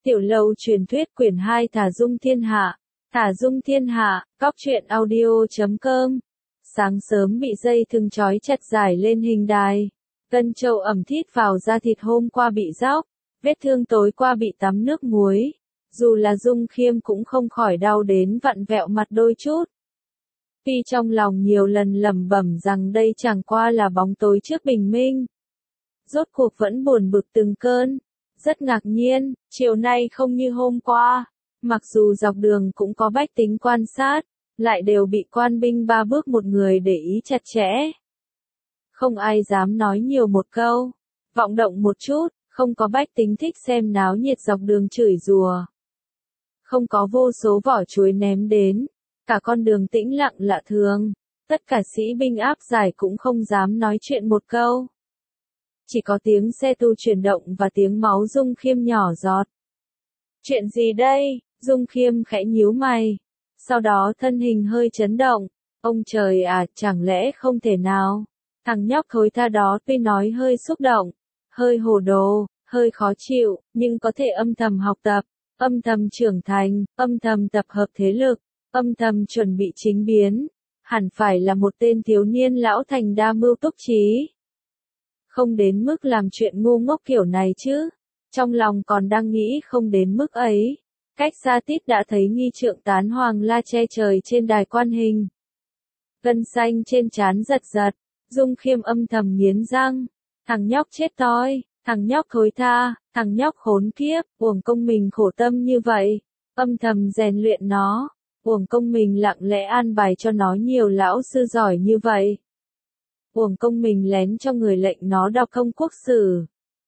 Tiểu Lâu truyền thuyết quyển 2 Thả Dung Thiên Hạ. Thả Dung Thiên Hạ, cóc truyện audio.com. Sáng sớm bị dây thừng trói chặt giải lên hình đài. Gân trâu ẩm thít vào da thịt hôm qua bị róc. Vết thương tối qua bị tắm nước muối. Dù là Dung Khiêm cũng không khỏi đau đến vặn vẹo mặt đôi chút. Tuy trong lòng nhiều lần lẩm bẩm rằng đây chẳng qua là bóng tối trước bình minh. Rốt cuộc vẫn buồn bực từng cơn. Rất ngạc nhiên, chiều nay không như hôm qua. Mặc dù dọc đường cũng có bách tính quan sát, lại đều bị quan binh ba bước một người để ý chặt chẽ. Không ai dám nói nhiều một câu, vọng động một chút, không có bách tính thích xem náo nhiệt dọc đường chửi rủa. Không có vô số vỏ chuối ném đến, cả con đường tĩnh lặng lạ thường, tất cả sĩ binh áp giải cũng không dám nói chuyện một câu. Chỉ có tiếng xe tu chuyển động và tiếng máu Dung Khiêm nhỏ giọt. Chuyện gì đây? Dung Khiêm khẽ nhíu mày. Sau đó thân hình hơi chấn động. Ông trời à, chẳng lẽ không thể nào? Thằng nhóc thối tha đó tuy nói hơi xúc động, hơi hồ đồ, hơi khó chịu, nhưng có thể âm thầm học tập, âm thầm trưởng thành, âm thầm tập hợp thế lực, âm thầm chuẩn bị chính biến. Hẳn phải là một tên thiếu niên lão thành đa mưu túc trí. Không đến mức làm chuyện ngu ngốc kiểu này chứ. Trong lòng còn đang nghĩ không đến mức ấy. Cách xa tít đã thấy nghi trượng tán hoàng la che trời trên đài quan hình. Gân xanh trên trán giật giật. Dung Khiêm âm thầm nghiến răng. Thằng nhóc chết toi, thằng nhóc thối tha, thằng nhóc khốn kiếp, uổng công mình khổ tâm như vậy. Âm thầm rèn luyện nó, uổng công mình lặng lẽ an bài cho nó nhiều lão sư giỏi như vậy. Uổng công mình lén cho người lệnh nó đọc Công Quốc Sử.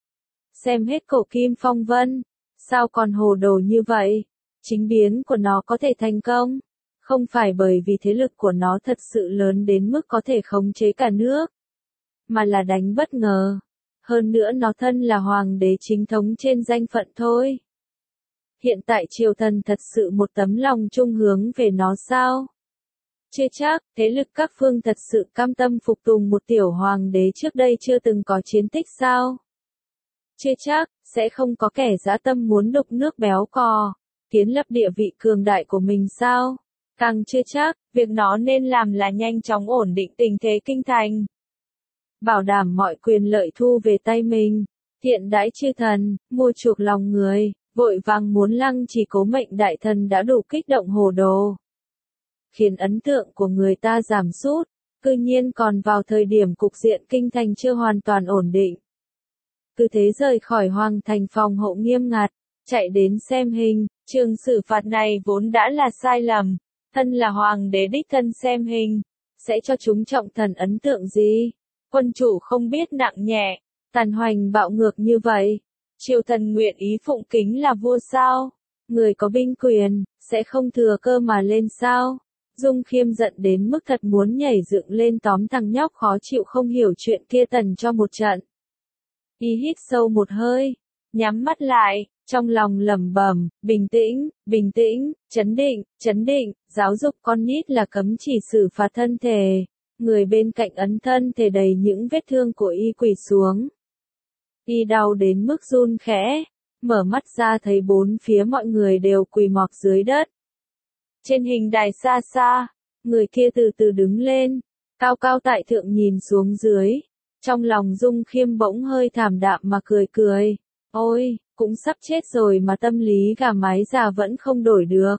Xem hết cổ kim phong vân, sao còn hồ đồ như vậy? Chính biến của nó có thể thành công, không phải bởi vì thế lực của nó thật sự lớn đến mức có thể khống chế cả nước, mà là đánh bất ngờ. Hơn nữa nó thân là hoàng đế chính thống trên danh phận thôi. Hiện tại triều thần thật sự một tấm lòng chung hướng về nó sao? Chưa chắc, thế lực các phương thật sự cam tâm phục tùng một tiểu hoàng đế trước đây chưa từng có chiến tích sao? Chưa chắc, sẽ không có kẻ dã tâm muốn đục nước béo cò, kiến lập địa vị cường đại của mình sao? Càng chưa chắc, việc nó nên làm là nhanh chóng ổn định tình thế kinh thành. Bảo đảm mọi quyền lợi thu về tay mình, thiện đãi chư thần, mua chuộc lòng người, vội vàng muốn lăng trì cố mệnh đại thần đã đủ kích động hồ đồ. Khiến ấn tượng của người ta giảm sút, cư nhiên còn vào thời điểm cục diện kinh thành chưa hoàn toàn ổn định. Cứ thế rời khỏi hoàng thành phòng hộ nghiêm ngặt, chạy đến xem hình, trường xử phạt này vốn đã là sai lầm, thân là hoàng đế đích thân xem hình, sẽ cho chúng trọng thần ấn tượng gì? Quân chủ không biết nặng nhẹ, tàn hoành bạo ngược như vậy, triều thần nguyện ý phụng kính là vua sao? Người có binh quyền, sẽ không thừa cơ mà lên sao? Dung Khiêm giận đến mức thật muốn nhảy dựng lên tóm thằng nhóc khó chịu không hiểu chuyện kia tần cho một trận. Y hít sâu một hơi, nhắm mắt lại, trong lòng lẩm bẩm, bình tĩnh, chấn định, giáo dục con nít là cấm chỉ xử phạt thân thể. Người bên cạnh ấn thân thể đầy những vết thương của y quỳ xuống. Y đau đến mức run khẽ, mở mắt ra thấy bốn phía mọi người đều quỳ mọp dưới đất. Trên hình đài xa xa, người kia từ từ đứng lên, cao cao tại thượng nhìn xuống dưới. Trong lòng Dung Khiêm bỗng hơi thảm đạm mà cười. Ôi, cũng sắp chết rồi mà tâm lý gà mái già vẫn không đổi được.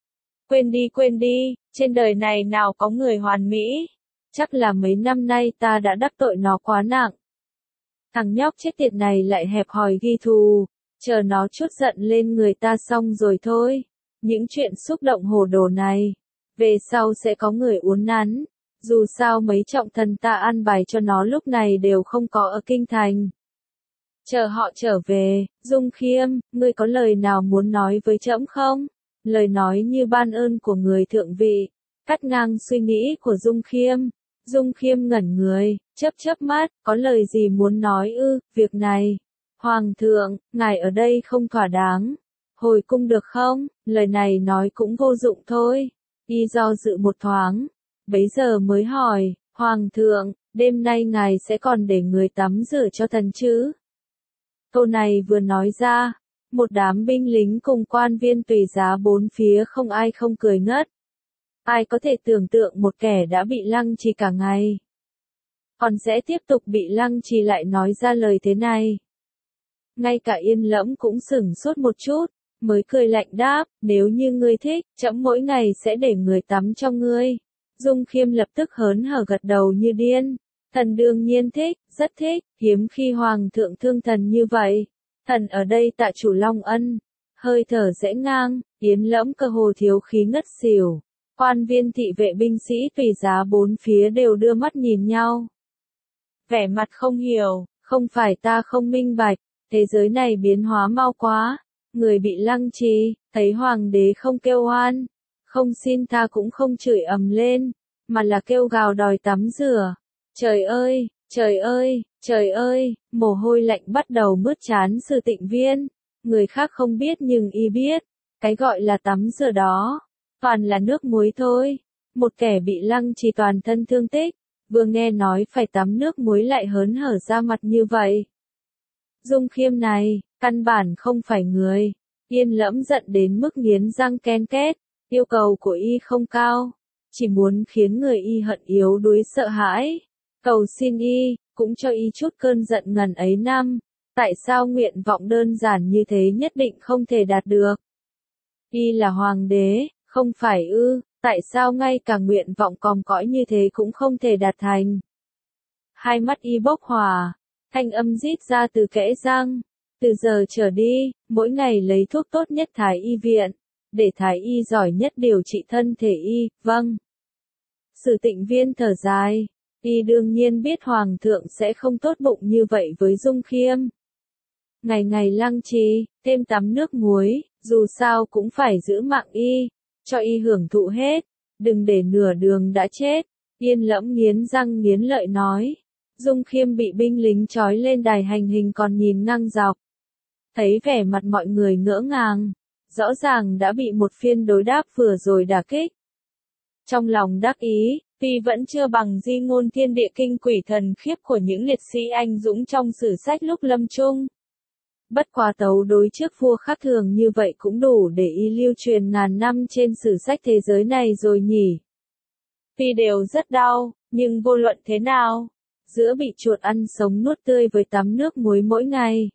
Quên đi, trên đời này nào có người hoàn mỹ. Chắc là mấy năm nay ta đã đắc tội nó quá nặng. Thằng nhóc chết tiệt này lại hẹp hòi ghi thù, chờ nó trút giận lên người ta xong rồi thôi. Những chuyện xúc động hồ đồ này, về sau sẽ có người uốn nắn. Dù sao mấy trọng thần ta an bài cho nó lúc này đều không có ở kinh thành. Chờ họ trở về, Dung Khiêm, ngươi có lời nào muốn nói với trẫm không? Lời nói như ban ơn của người thượng vị, cắt ngang suy nghĩ của Dung Khiêm. Dung Khiêm ngẩn người, chớp mắt, có lời gì muốn nói ư? Việc này, Hoàng thượng, ngài ở đây không thỏa đáng. Hồi cung được không? Lời này nói cũng vô dụng thôi. Y do dự một thoáng, bấy giờ mới hỏi, Hoàng thượng, đêm nay ngài sẽ còn để người tắm rửa cho thần chứ? Câu này vừa nói ra, Một đám binh lính cùng quan viên tùy giá bốn phía không ai không cười ngất. Ai có thể tưởng tượng một kẻ đã bị lăng trì cả ngày, còn sẽ tiếp tục bị lăng trì lại nói ra lời thế này. Ngay cả Yên Lẫm cũng sửng sốt một chút, mới cười lạnh đáp, nếu như ngươi thích, trẫm mỗi ngày sẽ để người tắm cho ngươi. Dung Khiêm lập tức hớn hở gật đầu như điên. Thần đương nhiên thích, rất thích, hiếm khi hoàng thượng thương thần như vậy. Thần ở đây tạ chủ long ân. Hơi thở dễ ngang, Yến Lẫm cơ hồ thiếu khí ngất xỉu. Quan viên thị vệ binh sĩ tùy giá bốn phía đều đưa mắt nhìn nhau. Vẻ mặt không hiểu, không phải ta không minh bạch, thế giới này biến hóa mau quá. Người bị lăng trì, thấy hoàng đế không kêu oan, không xin tha cũng không chửi ầm lên, mà là kêu gào đòi tắm rửa. Trời ơi, trời ơi, trời ơi, mồ hôi lạnh bắt đầu mướt trán Sử Tịnh Viên. Người khác không biết nhưng y biết, cái gọi là tắm rửa đó, toàn là nước muối thôi. Một kẻ bị lăng trì toàn thân thương tích, vừa nghe nói phải tắm nước muối lại hớn hở ra mặt như vậy. Dung Khiêm này, căn bản không phải người. Yên Lẫm giận đến mức nghiến răng ken két, yêu cầu của y không cao, chỉ muốn khiến người y hận yếu đuối sợ hãi. Cầu xin y, cũng cho y chút cơn giận ngần ấy năm. Tại sao nguyện vọng đơn giản như thế nhất định không thể đạt được? Y là hoàng đế, không phải ư, tại sao ngay cả nguyện vọng còm cõi như thế cũng không thể đạt thành? Hai mắt y bốc hỏa, thanh âm rít ra từ kẽ răng. Từ giờ trở đi, mỗi ngày lấy thuốc tốt nhất thái y viện, để thái y giỏi nhất điều trị thân thể y, vâng. Sử Tịnh Viên thở dài, y đương nhiên biết hoàng thượng sẽ không tốt bụng như vậy với Dung Khiêm. Ngày ngày lăng trì, thêm tắm nước muối, dù sao cũng phải giữ mạng y, cho y hưởng thụ hết, đừng để nửa đường đã chết. Yên Lẫm nghiến răng nghiến lợi nói. Dung Khiêm bị binh lính trói lên đài hành hình còn nhìn ngang dọc. Thấy vẻ mặt mọi người ngỡ ngàng, rõ ràng đã bị một phiên đối đáp vừa rồi đả kích. Trong lòng đắc ý, tuy vẫn chưa bằng di ngôn thiên địa kinh quỷ thần khiếp của những liệt sĩ anh dũng trong sử sách lúc lâm chung. Bất quá tấu đối trước vua khác thường như vậy cũng đủ để y lưu truyền ngàn năm trên sử sách thế giới này rồi nhỉ. Tuy đều rất đau, nhưng vô luận thế nào, giữa bị chuột ăn sống nuốt tươi với tắm nước muối mỗi ngày,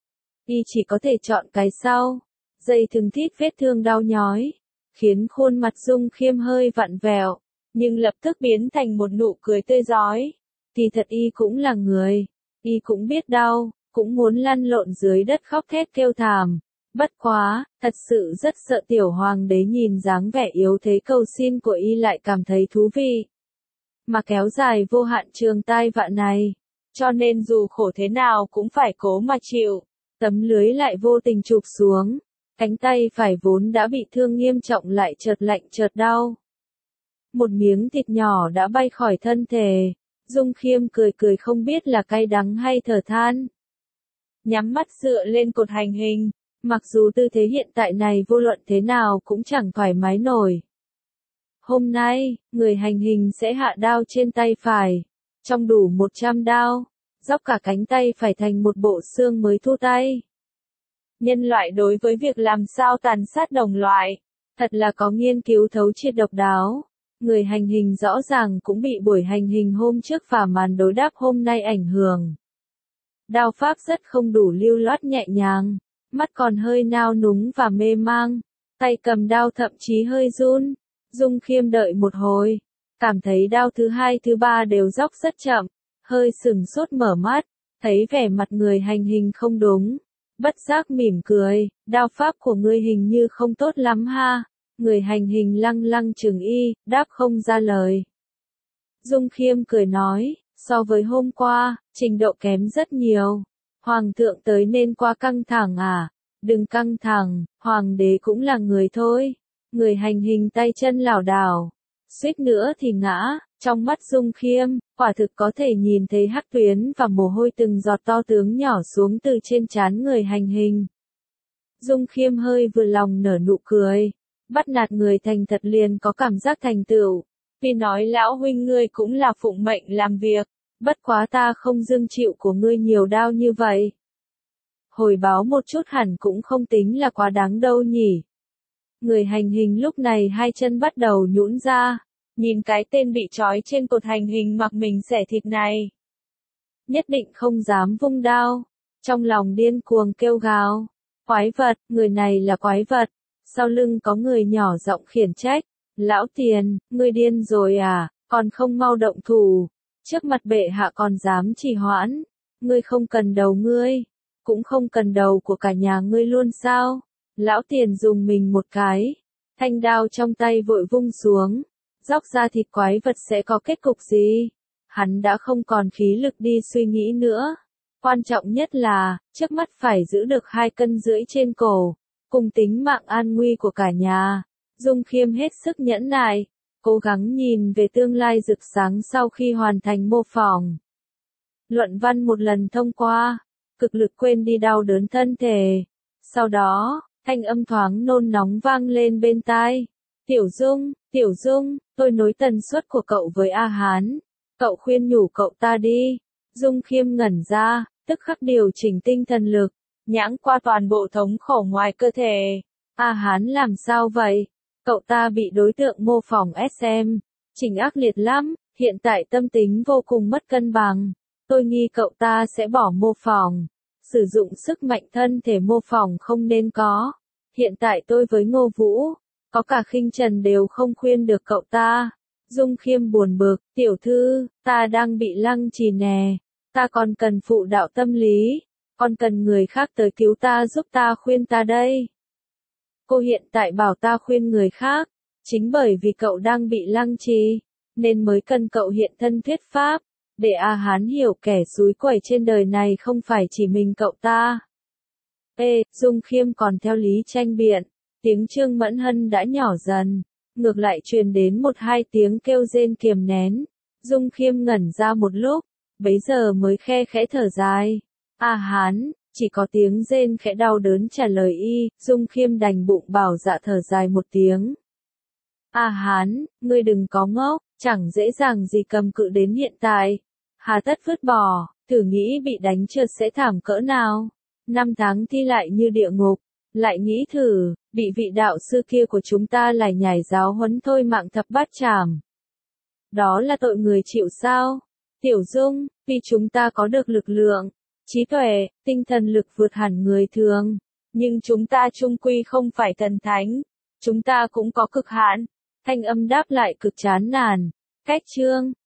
y chỉ có thể chọn cái sau. Dây thừng thít vết thương đau nhói, khiến khuôn mặt Dung Khiêm hơi vặn vẹo, nhưng lập tức biến thành một nụ cười tươi rói. Thì thật y cũng là người, y cũng biết đau, cũng muốn lăn lộn dưới đất khóc thét kêu thảm. Bất quá, thật sự rất sợ tiểu hoàng đế nhìn dáng vẻ yếu thế cầu xin của y lại cảm thấy thú vị. Mà kéo dài vô hạn trường tai vạ này, cho nên dù khổ thế nào cũng phải cố mà chịu. Tấm lưới lại vô tình chụp xuống, cánh tay phải vốn đã bị thương nghiêm trọng lại chợt lạnh chợt đau. Một miếng thịt nhỏ đã bay khỏi thân thể, Dung Khiêm cười cười không biết là cay đắng hay thở than. Nhắm mắt dựa lên cột hành hình, mặc dù tư thế hiện tại này vô luận thế nào cũng chẳng thoải mái nổi. Hôm nay, người hành hình sẽ hạ đao trên tay phải, trong đủ 100 đao, dóc cả cánh tay phải thành một bộ xương mới thu tay. Nhân loại đối với việc làm sao tàn sát đồng loại, thật là có nghiên cứu thấu triệt độc đáo. Người hành hình rõ ràng cũng bị buổi hành hình hôm trước và màn đối đáp hôm nay ảnh hưởng. Đao pháp rất không đủ lưu loát nhẹ nhàng, mắt còn hơi nao núng và mê mang, tay cầm đao thậm chí hơi run. Dung Khiêm đợi một hồi, cảm thấy đao thứ hai thứ ba đều dóc rất chậm, hơi sừng sốt mở mắt, thấy vẻ mặt người hành hình không đúng. Bất giác mỉm cười, đao pháp của ngươi hình như không tốt lắm ha. Người hành hình lăng lăng chừng y, đáp không ra lời. Dung Khiêm cười nói, so với hôm qua, trình độ kém rất nhiều. Hoàng thượng tới nên quá căng thẳng à? Đừng căng thẳng, hoàng đế cũng là người thôi. Người hành hình tay chân lảo đảo, suýt nữa thì ngã. Trong mắt Dung Khiêm, quả thực có thể nhìn thấy hắc tuyến và mồ hôi từng giọt to tướng nhỏ xuống từ trên trán người hành hình. Dung Khiêm hơi vừa lòng nở nụ cười, bắt nạt người thành thật liền có cảm giác thành tựu. Vì nói lão huynh ngươi cũng là phụng mệnh làm việc, bất quá ta không dưng chịu của ngươi nhiều đau như vậy. hồi báo một chút hẳn cũng không tính là quá đáng đâu nhỉ. Người hành hình lúc này hai chân bắt đầu nhũn ra, nhìn cái tên bị trói trên cột hành hình mặc mình xẻ thịt này. Nhất định không dám vung đao, trong lòng điên cuồng kêu gào. Quái vật, người này là quái vật. Sau lưng có người nhỏ giọng khiển trách. Lão Tiền, ngươi điên rồi à, còn không mau động thủ. Trước mặt bệ hạ còn dám trì hoãn. Ngươi không cần đầu ngươi, cũng không cần đầu của cả nhà ngươi luôn sao. Lão Tiền dùng mình một cái, thanh đao trong tay vội vung xuống. Róc ra thịt quái vật sẽ có kết cục gì? Hắn đã không còn khí lực đi suy nghĩ nữa. Quan trọng nhất là, trước mắt phải giữ được 2,5 cân trên cổ, cùng tính mạng an nguy của cả nhà. Dung Khiêm hết sức nhẫn nại, cố gắng nhìn về tương lai rực sáng sau khi hoàn thành mô phỏng. Luận văn một lần thông qua, cực lực quên đi đau đớn thân thể. Sau đó, thanh âm thoáng nôn nóng vang lên bên tai. Tiểu Dung, tôi nối tần suất của cậu với A Hán. Cậu khuyên nhủ cậu ta đi. Dung Khiêm ngẩn ra, tức khắc điều chỉnh tinh thần lực, nhãng qua toàn bộ thống khổ ngoài cơ thể. A Hán làm sao vậy? Cậu ta bị đối tượng mô phỏng SM. Chỉnh ác liệt lắm, hiện tại tâm tính vô cùng mất cân bằng. Tôi nghi cậu ta sẽ bỏ mô phỏng. Sử dụng sức mạnh thân thể mô phỏng không nên có. Hiện tại tôi với Ngô Vũ, có cả Khinh Trần đều không khuyên được cậu ta. Dung Khiêm buồn bực, tiểu thư, ta đang bị lăng trì nè. Ta còn cần phụ đạo tâm lý. Còn cần người khác tới cứu ta giúp ta khuyên ta đây. Cô hiện tại bảo ta khuyên người khác. Chính bởi vì cậu đang bị lăng trì, nên mới cần cậu hiện thân thuyết pháp. Để A Hán hiểu kẻ xúi quẩy trên đời này không phải chỉ mình cậu ta. Dung Khiêm còn theo lý tranh biện. Tiếng Trương Mẫn Hân đã nhỏ dần. Ngược lại truyền đến 1-2 tiếng kêu rên kiềm nén. Dung Khiêm ngẩn ra một lúc, bấy giờ mới khe khẽ thở dài. A Hán, chỉ có tiếng rên khẽ đau đớn trả lời y. Dung Khiêm đành bụng bảo dạ thở dài một tiếng. A Hán, ngươi đừng có ngốc, chẳng dễ dàng gì cầm cự đến hiện tại. Hà tất vứt bỏ, thử nghĩ bị đánh trượt sẽ thảm cỡ nào. 5 tháng thi lại như địa ngục. Lại nghĩ thử, bị vị đạo sư kia của chúng ta lại nhảy giáo huấn thôi mạng thập bát chảm. Đó là tội người chịu sao? Tiểu Dung, vì chúng ta có được lực lượng, trí tuệ, tinh thần lực vượt hẳn người thường. Nhưng chúng ta chung quy không phải thần thánh. Chúng ta cũng có cực hạn. Thanh âm đáp lại cực chán nản. Cách chương.